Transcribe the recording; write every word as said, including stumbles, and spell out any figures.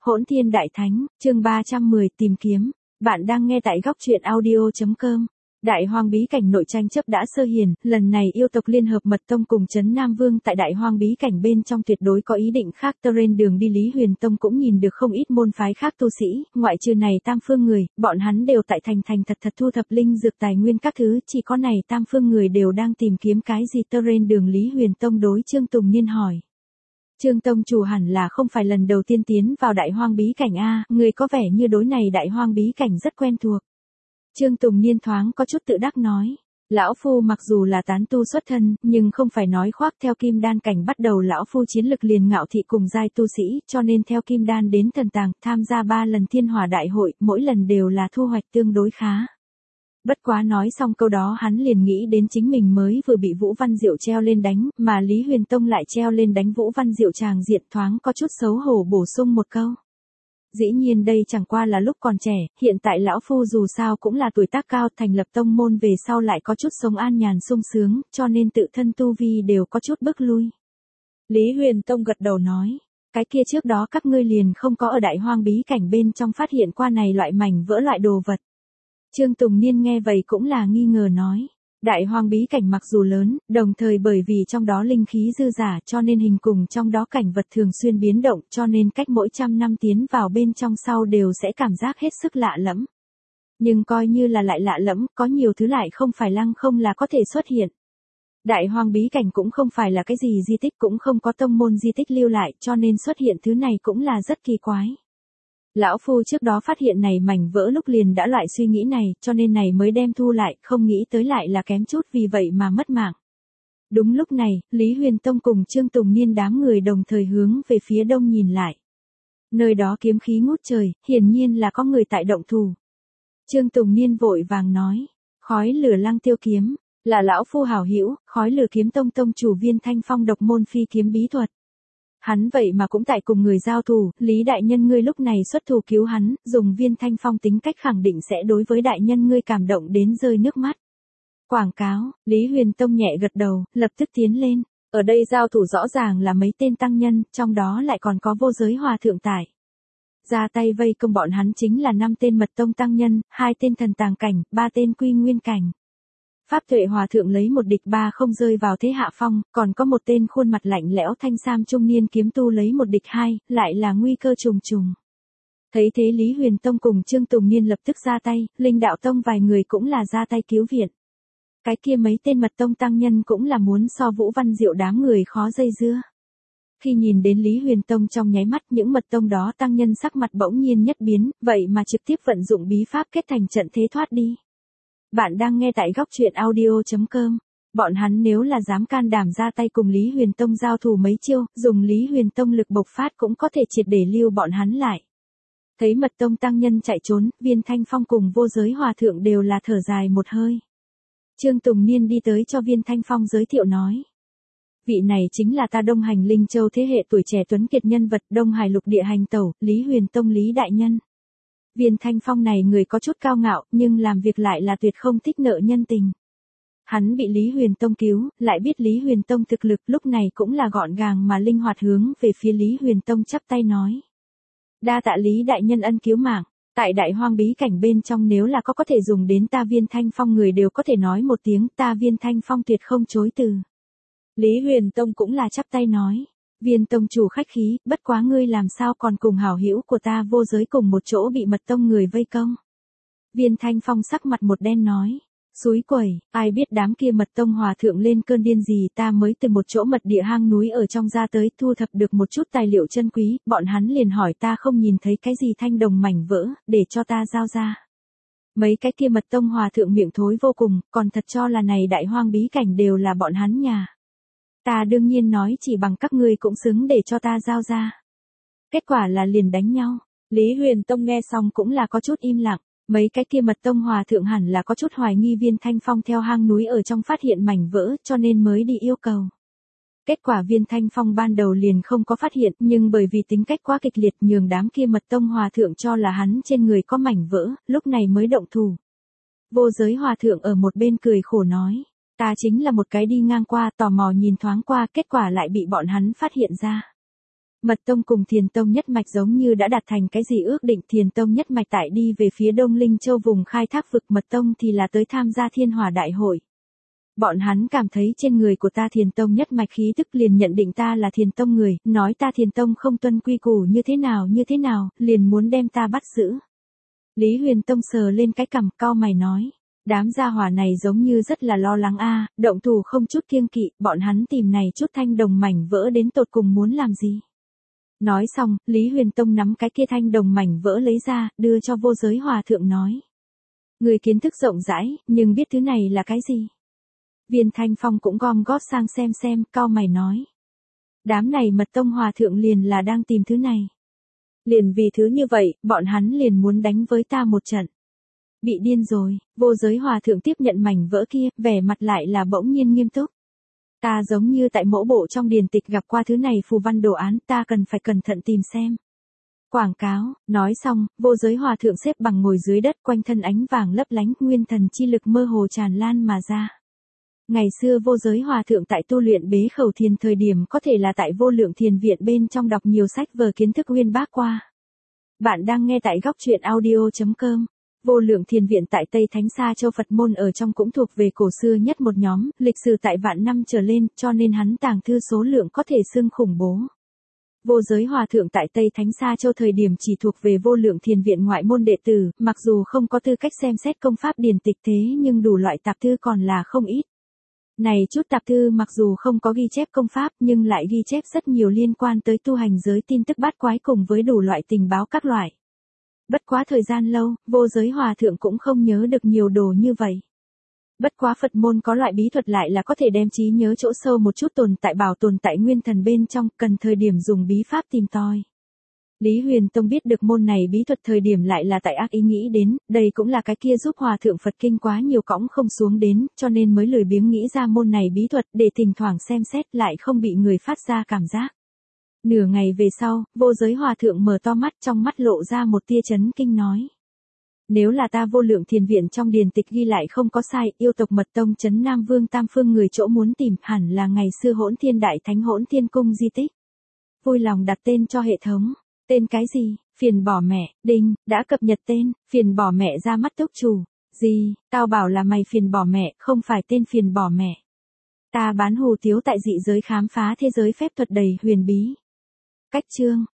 Hỗn Thiên Đại Thánh, chương ba trăm mười tìm kiếm. Bạn đang nghe tại góc truyện audio chấm com. Đại Hoang bí cảnh nội tranh chấp đã sơ hiền, lần này yêu tộc Liên hợp Mật Tông cùng Trấn Nam Vương tại Đại Hoang bí cảnh bên trong tuyệt đối có ý định khác. Trên đường đi Lý Huyền Tông cũng nhìn được không ít môn phái khác tu sĩ, ngoại trừ này Tam Phương người, bọn hắn đều tại thành thành thật thật thu thập linh dược tài nguyên các thứ, chỉ có này Tam Phương người đều đang tìm kiếm cái gì. Trên đường Lý Huyền Tông đối Trương Tùng Niên hỏi. Trương Tông chủ hẳn là không phải lần đầu tiên tiến vào Đại Hoang bí cảnh a, người có vẻ như đối này Đại Hoang bí cảnh rất quen thuộc. Trương Tùng Niên thoáng có chút tự đắc nói, lão phu mặc dù là tán tu xuất thân, nhưng không phải nói khoác theo kim đan cảnh bắt đầu lão phu chiến lực liền ngạo thị cùng giai tu sĩ, cho nên theo kim đan đến thần tàng, tham gia ba lần thiên hỏa đại hội, mỗi lần đều là thu hoạch tương đối khá. Bất quá nói xong câu đó hắn liền nghĩ đến chính mình mới vừa bị Vũ Văn Diệu treo lên đánh, mà Lý Huyền Tông lại treo lên đánh Vũ Văn Diệu, chàng diện thoáng có chút xấu hổ bổ sung một câu. Dĩ nhiên đây chẳng qua là lúc còn trẻ, hiện tại lão phu dù sao cũng là tuổi tác cao, thành lập tông môn về sau lại có chút sống an nhàn sung sướng, cho nên tự thân tu vi đều có chút bước lui. Lý Huyền Tông gật đầu nói, cái kia trước đó các ngươi liền không có ở Đại Hoang bí cảnh bên trong phát hiện qua này loại mảnh vỡ loại đồ vật. Trương Tùng Niên nghe vậy cũng là nghi ngờ nói, Đại Hoang bí cảnh mặc dù lớn, đồng thời bởi vì trong đó linh khí dư giả cho nên hình cùng trong đó cảnh vật thường xuyên biến động, cho nên cách mỗi trăm năm tiến vào bên trong sau đều sẽ cảm giác hết sức lạ lẫm. Nhưng coi như là lại lạ lẫm, có nhiều thứ lại không phải lăng không là có thể xuất hiện. Đại Hoang bí cảnh cũng không phải là cái gì di tích, cũng không có tông môn di tích lưu lại, cho nên xuất hiện thứ này cũng là rất kỳ quái. Lão phu trước đó phát hiện này mảnh vỡ lúc liền đã loại suy nghĩ này, cho nên này mới đem thu lại, không nghĩ tới lại là kém chút vì vậy mà mất mạng. Đúng lúc này, Lý Huyền Tông cùng Trương Tùng Niên đám người đồng thời hướng về phía đông nhìn lại. Nơi đó kiếm khí ngút trời, hiển nhiên là có người tại động thủ. Trương Tùng Niên vội vàng nói, khói lửa lăng tiêu kiếm, là lão phu hảo hữu, khói lửa kiếm tông tông chủ Viên Thanh Phong độc môn phi kiếm bí thuật. Hắn vậy mà cũng tại cùng người giao thủ, Lý đại nhân ngươi lúc này xuất thủ cứu hắn, dùng Viên Thanh Phong tính cách khẳng định sẽ đối với đại nhân ngươi cảm động đến rơi nước mắt. Quảng cáo, Lý Huyền Tông nhẹ gật đầu, lập tức tiến lên, ở đây giao thủ rõ ràng là mấy tên tăng nhân, trong đó lại còn có Vô Giới Hòa thượng tại. Ra tay vây công bọn hắn chính là năm tên Mật Tông tăng nhân, hai tên thần tàng cảnh, ba tên quy nguyên cảnh. Pháp Tuệ Hòa thượng lấy một địch ba không rơi vào thế hạ phong, còn có một tên khuôn mặt lạnh lẽo thanh sam trung niên kiếm tu lấy một địch hai, lại là nguy cơ trùng trùng. Thấy thế Lý Huyền Tông cùng Trương Tùng Niên lập tức ra tay, Linh Đạo Tông vài người cũng là ra tay cứu viện. Cái kia mấy tên Mật Tông tăng nhân cũng là muốn so Vũ Văn Diệu đám người khó dây dưa. Khi nhìn đến Lý Huyền Tông trong nháy mắt, những Mật Tông đó tăng nhân sắc mặt bỗng nhiên nhất biến, vậy mà trực tiếp vận dụng bí pháp kết thành trận thế thoát đi. Bạn đang nghe tại góc truyện audio chấm com. Bọn hắn nếu là dám can đảm ra tay cùng Lý Huyền Tông giao thủ mấy chiêu, dùng Lý Huyền Tông lực bộc phát cũng có thể triệt để lưu bọn hắn lại. Thấy Mật Tông tăng nhân chạy trốn, Viên Thanh Phong cùng Vô Giới Hòa thượng đều là thở dài một hơi. Trương Tùng Niên đi tới cho Viên Thanh Phong giới thiệu nói. Vị này chính là ta Đông Hành Linh Châu thế hệ tuổi trẻ tuấn kiệt nhân vật Đông Hải lục địa hành tẩu, Lý Huyền Tông Lý đại nhân. Viên Thanh Phong này người có chút cao ngạo, nhưng làm việc lại là tuyệt không thích nợ nhân tình. Hắn bị Lý Huyền Tông cứu, lại biết Lý Huyền Tông thực lực, lúc này cũng là gọn gàng mà linh hoạt hướng về phía Lý Huyền Tông chắp tay nói. Đa tạ Lý đại nhân ân cứu mạng, tại Đại Hoang bí cảnh bên trong nếu là có có thể dùng đến ta Viên Thanh Phong người đều có thể nói một tiếng, ta Viên Thanh Phong tuyệt không chối từ. Lý Huyền Tông cũng là chắp tay nói. Viên tông chủ khách khí, bất quá ngươi làm sao còn cùng hảo hữu của ta Vô Giới cùng một chỗ bị Mật Tông người vây công. Viên Thanh Phong sắc mặt một đen nói, xúi quẩy, ai biết đám kia Mật Tông hòa thượng lên cơn điên gì, ta mới từ một chỗ mật địa hang núi ở trong ra tới, thu thập được một chút tài liệu chân quý, bọn hắn liền hỏi ta không nhìn thấy cái gì thanh đồng mảnh vỡ, để cho ta giao ra. Mấy cái kia Mật Tông hòa thượng miệng thối vô cùng, còn thật cho là này Đại Hoang bí cảnh đều là bọn hắn nhà. Ta đương nhiên nói chỉ bằng các ngươi cũng xứng để cho ta giao ra. Kết quả là liền đánh nhau. Lý Huyền Tông nghe xong cũng là có chút im lặng. Mấy cái kia Mật Tông hòa thượng hẳn là có chút hoài nghi Viên Thanh Phong theo hang núi ở trong phát hiện mảnh vỡ, cho nên mới đi yêu cầu. Kết quả Viên Thanh Phong ban đầu liền không có phát hiện, nhưng bởi vì tính cách quá kịch liệt nhường đám kia Mật Tông hòa thượng cho là hắn trên người có mảnh vỡ, lúc này mới động thủ. Vô Giới Hòa thượng ở một bên cười khổ nói. Ta chính là một cái đi ngang qua, tò mò nhìn thoáng qua, kết quả lại bị bọn hắn phát hiện ra. Mật tông cùng Thiền tông nhất mạch giống như đã đạt thành cái gì ước định. Thiền tông nhất mạch tại đi về phía Đông Linh Châu vùng khai thác vực, mật tông thì là tới tham gia Thiên Hỏa Đại hội. Bọn hắn cảm thấy trên người của ta Thiền tông nhất mạch khí tức, liền nhận định ta là Thiền tông người, nói ta Thiền tông không tuân quy củ như thế nào như thế nào, liền muốn đem ta bắt giữ. Lý Huyền Tông sờ lên cái cằm, cau mày nói. Đám gia hỏa này giống như rất là lo lắng a, động thủ không chút kiêng kỵ, bọn hắn tìm này chút thanh đồng mảnh vỡ đến tột cùng muốn làm gì. Nói xong, Lý Huyền Tông nắm cái kia thanh đồng mảnh vỡ lấy ra, đưa cho Vô Giới Hòa Thượng nói. Người kiến thức rộng rãi, nhưng biết thứ này là cái gì? Viên Thanh Phong cũng gom góp sang xem xem, cau mày nói. Đám này Mật tông hòa thượng liền là đang tìm thứ này. Liền vì thứ như vậy, bọn hắn liền muốn đánh với ta một trận. Bị điên rồi. Vô Giới Hòa Thượng tiếp nhận mảnh vỡ kia, vẻ mặt lại là bỗng nhiên nghiêm túc. Ta giống như tại mẫu bộ trong điển tịch gặp qua thứ này phù văn đồ án, ta cần phải cẩn thận tìm xem. Quảng cáo. Nói xong, Vô Giới Hòa Thượng xếp bằng ngồi dưới đất, quanh thân ánh vàng lấp lánh, nguyên thần chi lực mơ hồ tràn lan mà ra. Ngày xưa Vô Giới Hòa Thượng tại tu luyện bế khẩu thiền thời điểm có thể là tại Vô Lượng Thiền Viện bên trong đọc nhiều sách vở kiến thức uyên bác qua. Bạn đang nghe tại góc truyện audio chấm com. Vô Lượng Thiền Viện tại Tây Thánh Sa Châu Phật môn ở trong cũng thuộc về cổ xưa nhất một nhóm, lịch sử tại vạn năm trở lên, cho nên hắn tàng thư số lượng có thể xưng khủng bố. Vô Giới Hòa Thượng tại Tây Thánh Sa Châu thời điểm chỉ thuộc về Vô Lượng Thiền Viện ngoại môn đệ tử, mặc dù không có tư cách xem xét công pháp điển tịch thế nhưng đủ loại tạp thư còn là không ít. Này chút tạp thư mặc dù không có ghi chép công pháp nhưng lại ghi chép rất nhiều liên quan tới tu hành giới tin tức bát quái cùng với đủ loại tình báo các loại. Bất quá thời gian lâu, Vô Giới Hòa Thượng cũng không nhớ được nhiều đồ như vậy. Bất quá Phật môn có loại bí thuật lại là có thể đem trí nhớ chỗ sâu một chút tồn tại bảo tồn tại nguyên thần bên trong, cần thời điểm dùng bí pháp tìm tòi. Lý Huyền Tông biết được môn này bí thuật thời điểm lại là tại ác ý nghĩ đến, đây cũng là cái kia giúp Hòa Thượng Phật Kinh quá nhiều cõng không xuống đến, cho nên mới lười biếng nghĩ ra môn này bí thuật để thỉnh thoảng xem xét lại không bị người phát ra cảm giác. Nửa ngày về sau, Vô Giới Hòa Thượng mở to mắt, trong mắt lộ ra một tia chấn kinh nói. Nếu là ta Vô Lượng Thiền Viện trong điển tịch ghi lại không có sai, yêu tộc Mật tông trấn Nam Vương Tam Phương người chỗ muốn tìm hẳn là ngày xưa Hỗn Thiên Đại Thánh Hỗn Thiên Cung di tích. Vui lòng đặt tên cho hệ thống. Tên cái gì? Phiền bỏ mẹ. Đinh, đã cập nhật tên. Phiền bỏ mẹ ra mắt túc chủ. Gì? Tao bảo là mày phiền bỏ mẹ, không phải tên phiền bỏ mẹ. Ta bán hù tiếu tại dị giới khám phá thế giới phép thuật đầy huyền bí. Cách chương.